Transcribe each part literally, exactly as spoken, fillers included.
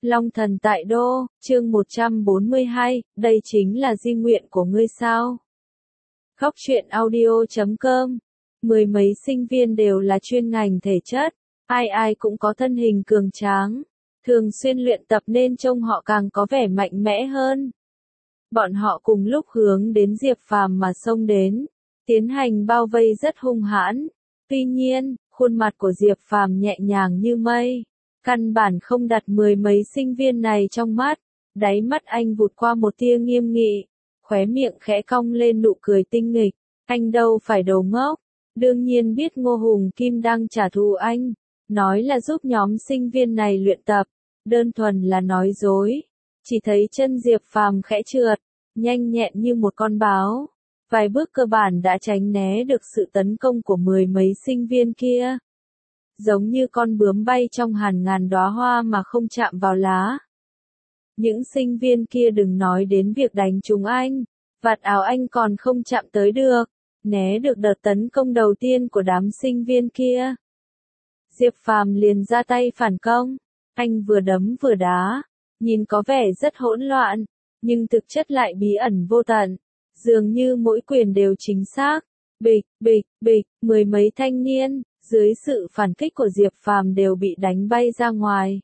Long thần tại đô, chương một trăm bốn mươi hai, đây chính là di nguyện của ngươi sao? Góc truyện audio chấm com. Mười mấy sinh viên đều là chuyên ngành thể chất, ai ai cũng có thân hình cường tráng, thường xuyên luyện tập nên trông họ càng có vẻ mạnh mẽ hơn. Bọn họ cùng lúc hướng đến Diệp Phàm mà xông đến, tiến hành bao vây rất hung hãn. Tuy nhiên, khuôn mặt của Diệp Phàm nhẹ nhàng như mây, căn bản không đặt mười mấy sinh viên này trong mắt. Đáy mắt anh vụt qua một tia nghiêm nghị, khóe miệng khẽ cong lên nụ cười tinh nghịch. Anh đâu phải đồ ngốc, đương nhiên biết Ngô Hùng Kim đang trả thù anh, nói là giúp nhóm sinh viên này luyện tập, đơn thuần là nói dối. Chỉ thấy chân Diệp Phàm khẽ trượt, nhanh nhẹn như một con báo, vài bước cơ bản đã tránh né được sự tấn công của mười mấy sinh viên kia. Giống như con bướm bay trong hàng ngàn đóa hoa mà không chạm vào lá. Những sinh viên kia đừng nói đến việc đánh trúng anh, vạt áo anh còn không chạm tới được, né được đợt tấn công đầu tiên của đám sinh viên kia. Diệp Phàm liền ra tay phản công, anh vừa đấm vừa đá, nhìn có vẻ rất hỗn loạn, nhưng thực chất lại bí ẩn vô tận, dường như mỗi quyền đều chính xác. Bịch, bịch, bịch, mười mấy thanh niên, dưới sự phản kích của Diệp Phàm đều bị đánh bay ra ngoài.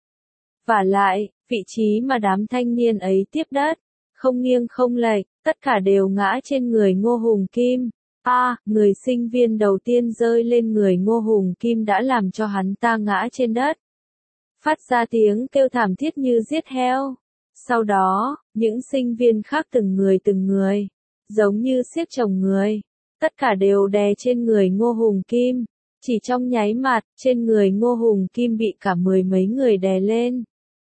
Vả lại, vị trí mà đám thanh niên ấy tiếp đất, không nghiêng không lệch, tất cả đều ngã trên người Ngô Hùng Kim. A, à, người sinh viên đầu tiên rơi lên người Ngô Hùng Kim đã làm cho hắn ta ngã trên đất, phát ra tiếng kêu thảm thiết như giết heo. Sau đó, những sinh viên khác từng người từng người, giống như xiếc chồng người, tất cả đều đè trên người Ngô Hùng Kim. Chỉ trong nháy mắt, trên người Ngô Hùng Kim bị cả mười mấy người đè lên.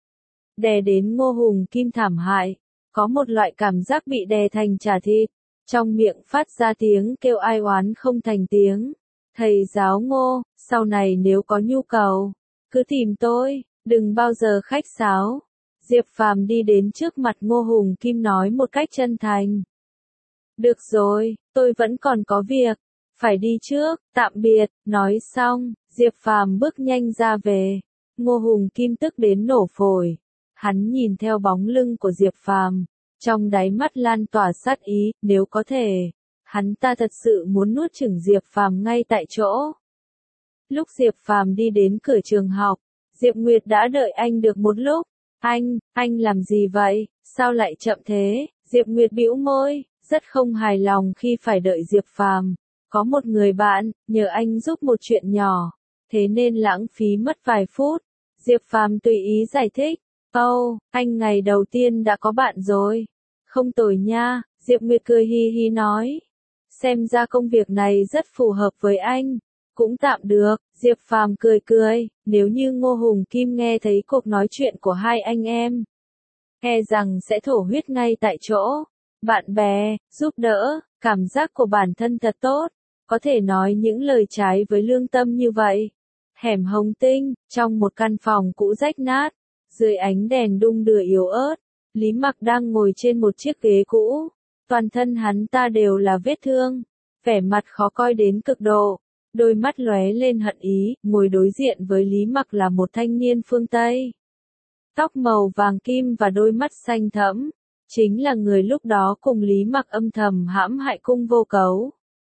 Đè đến Ngô Hùng Kim thảm hại, có một loại cảm giác bị đè thành chả thịt, trong miệng phát ra tiếng kêu ai oán không thành tiếng. Thầy giáo Ngô, sau này nếu có nhu cầu, cứ tìm tôi, đừng bao giờ khách sáo. Diệp Phàm đi đến trước mặt Ngô Hùng Kim nói một cách chân thành. Được rồi, tôi vẫn còn có việc, phải đi trước, tạm biệt. Nói xong, Diệp Phàm bước nhanh ra về. Ngô Hùng Kim tức đến nổ phổi. Hắn nhìn theo bóng lưng của Diệp Phàm, trong đáy mắt lan tỏa sát ý, nếu có thể, hắn ta thật sự muốn nuốt chửng Diệp Phàm ngay tại chỗ. Lúc Diệp Phàm đi đến cửa trường học, Diệp Nguyệt đã đợi anh được một lúc. Anh, anh làm gì vậy, sao lại chậm thế? Diệp Nguyệt bĩu môi, rất không hài lòng khi phải đợi Diệp Phàm. Có một người bạn, nhờ anh giúp một chuyện nhỏ, thế nên lãng phí mất vài phút. Diệp Phàm tùy ý giải thích. Ồ, oh, anh ngày đầu tiên đã có bạn rồi. Không tồi nha, Diệp Nguyệt cười hi hi nói. Xem ra công việc này rất phù hợp với anh. Cũng tạm được, Diệp Phàm cười cười, nếu như Ngô Hùng Kim nghe thấy cuộc nói chuyện của hai anh em, e rằng sẽ thổ huyết ngay tại chỗ. Bạn bè, giúp đỡ, cảm giác của bản thân thật tốt, có thể nói những lời trái với lương tâm như vậy. Hẻm Hồng Tinh, trong một căn phòng cũ rách nát, dưới ánh đèn đung đưa yếu ớt, Lý Mặc đang ngồi trên một chiếc ghế cũ, toàn thân hắn ta đều là vết thương, vẻ mặt khó coi đến cực độ. Đôi mắt lóe lên hận ý, ngồi đối diện với Lý Mặc là một thanh niên phương Tây. Tóc màu vàng kim và đôi mắt xanh thẫm, chính là người lúc đó cùng Lý Mặc âm thầm hãm hại Cung Vô Cấu.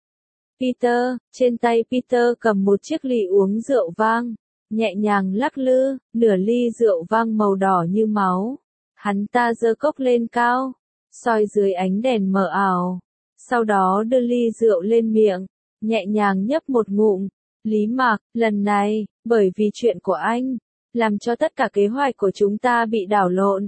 Peter, trên tay Peter cầm một chiếc ly uống rượu vang, nhẹ nhàng lắc lư, nửa ly rượu vang màu đỏ như máu. Hắn ta giơ cốc lên cao, soi dưới ánh đèn mờ ảo, sau đó đưa ly rượu lên miệng, nhẹ nhàng nhấp một ngụm. Lý Mặc, lần này, bởi vì chuyện của anh, làm cho tất cả kế hoạch của chúng ta bị đảo lộn.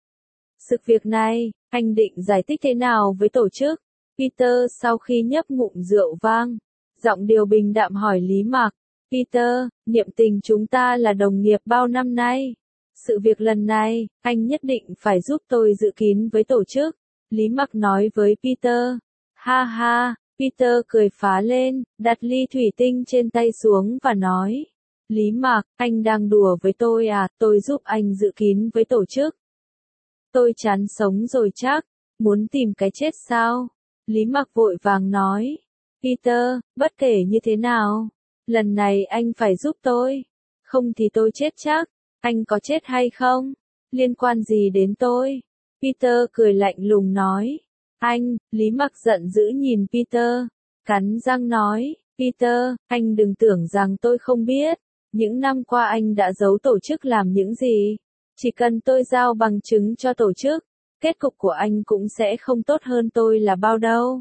Sự việc này, anh định giải thích thế nào với tổ chức? Peter sau khi nhấp ngụm rượu vang, giọng điệu bình đạm hỏi Lý Mặc. Peter, niệm tình chúng ta là đồng nghiệp bao năm nay. Sự việc lần này, anh nhất định phải giúp tôi giữ kín với tổ chức. Lý Mặc nói với Peter. Ha ha. Peter cười phá lên, đặt ly thủy tinh trên tay xuống và nói. Lý Mặc, anh đang đùa với tôi à, tôi giúp anh giữ kín với tổ chức. Tôi chán sống rồi chắc, muốn tìm cái chết sao? Lý Mặc vội vàng nói. Peter, bất kể như thế nào, lần này anh phải giúp tôi, không thì tôi chết chắc. Anh có chết hay không? Liên quan gì đến tôi? Peter cười lạnh lùng nói. Anh, Lý Mặc giận dữ nhìn Peter, cắn răng nói, Peter, anh đừng tưởng rằng tôi không biết, những năm qua anh đã giấu tổ chức làm những gì. Chỉ cần tôi giao bằng chứng cho tổ chức, kết cục của anh cũng sẽ không tốt hơn tôi là bao đâu.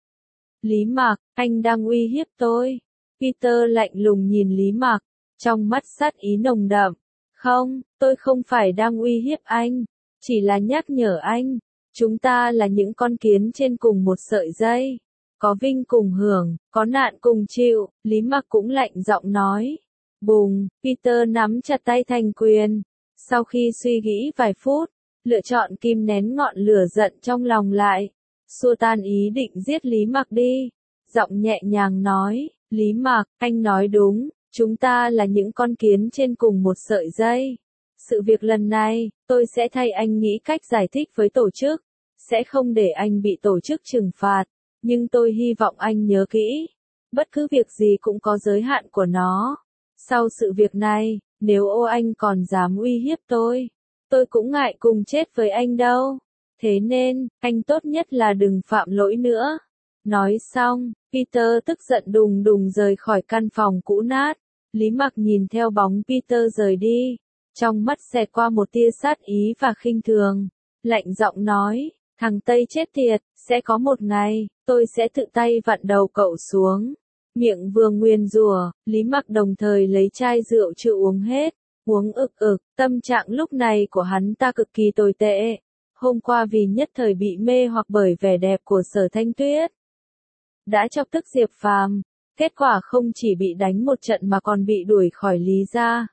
Lý Mặc, anh đang uy hiếp tôi. Peter lạnh lùng nhìn Lý Mặc, trong mắt sát ý nồng đậm. Không, tôi không phải đang uy hiếp anh, chỉ là nhắc nhở anh, chúng ta là những con kiến trên cùng một sợi dây. Có vinh cùng hưởng, có nạn cùng chịu, Lý Mặc cũng lạnh giọng nói. Bùng, Peter nắm chặt tay thành quyền. Sau khi suy nghĩ vài phút, lựa chọn kìm nén ngọn lửa giận trong lòng lại, xua tan ý định giết Lý Mặc đi. Giọng nhẹ nhàng nói, Lý Mặc, anh nói đúng, chúng ta là những con kiến trên cùng một sợi dây. Sự việc lần này, tôi sẽ thay anh nghĩ cách giải thích với tổ chức, sẽ không để anh bị tổ chức trừng phạt, nhưng tôi hy vọng anh nhớ kỹ, bất cứ việc gì cũng có giới hạn của nó. Sau sự việc này, nếu ô anh còn dám uy hiếp tôi, tôi cũng ngại cùng chết với anh đâu. Thế nên, anh tốt nhất là đừng phạm lỗi nữa. Nói xong, Peter tức giận đùng đùng rời khỏi căn phòng cũ nát. Lý Mặc nhìn theo bóng Peter rời đi, trong mắt xẹt qua một tia sát ý và khinh thường, lạnh giọng nói, thằng Tây chết tiệt, sẽ có một ngày, tôi sẽ tự tay vặn đầu cậu xuống. Miệng vừa nguyền rủa, Lý Mặc đồng thời lấy chai rượu chưa uống hết, uống ực ực, tâm trạng lúc này của hắn ta cực kỳ tồi tệ. Hôm qua vì nhất thời bị mê hoặc bởi vẻ đẹp của Sở Thanh Tuyết, đã chọc tức Diệp Phàm, kết quả không chỉ bị đánh một trận mà còn bị đuổi khỏi Lý gia,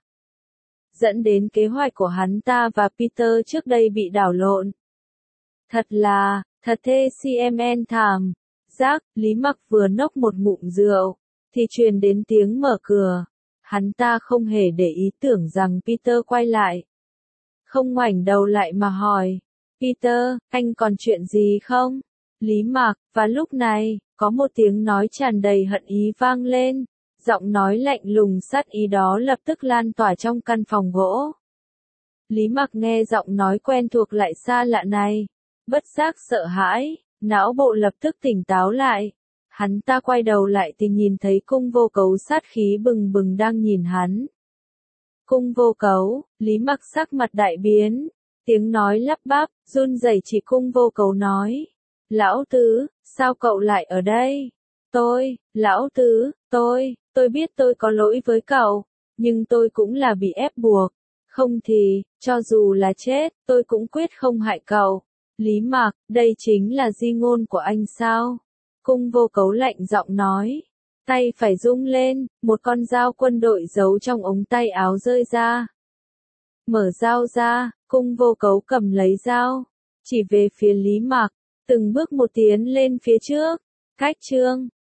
dẫn đến kế hoạch của hắn ta và Peter trước đây bị đảo lộn. Thật là, thật thê xê em thảm. Giác, Lý Mặc vừa nốc một ngụm rượu, thì truyền đến tiếng mở cửa. Hắn ta không hề để ý tưởng rằng Peter quay lại. Không ngoảnh đầu lại mà hỏi, Peter, anh còn chuyện gì không? Lý Mặc, và lúc này, có một tiếng nói tràn đầy hận ý vang lên. Giọng nói lạnh lùng sát ý đó lập tức lan tỏa trong căn phòng gỗ. Lý Mặc nghe giọng nói quen thuộc lại xa lạ này, bất giác sợ hãi, não bộ lập tức tỉnh táo lại. Hắn ta quay đầu lại thì nhìn thấy Cung Vô Cấu sát khí bừng bừng đang nhìn hắn. Cung Vô Cấu, Lý Mặc sắc mặt đại biến, tiếng nói lắp bắp, run rẩy chỉ Cung Vô Cấu nói. Lão Tứ, sao cậu lại ở đây? Tôi, Lão Tứ, tôi, tôi biết tôi có lỗi với cậu, nhưng tôi cũng là bị ép buộc. Không thì, cho dù là chết, tôi cũng quyết không hại cậu. Lý Mặc, đây chính là di ngôn của anh sao? Cung Vô Cấu lạnh giọng nói. Tay phải rung lên, một con dao quân đội giấu trong ống tay áo rơi ra. Mở dao ra, Cung Vô Cấu cầm lấy dao, chỉ về phía Lý Mặc, từng bước một tiến lên phía trước. Cách chương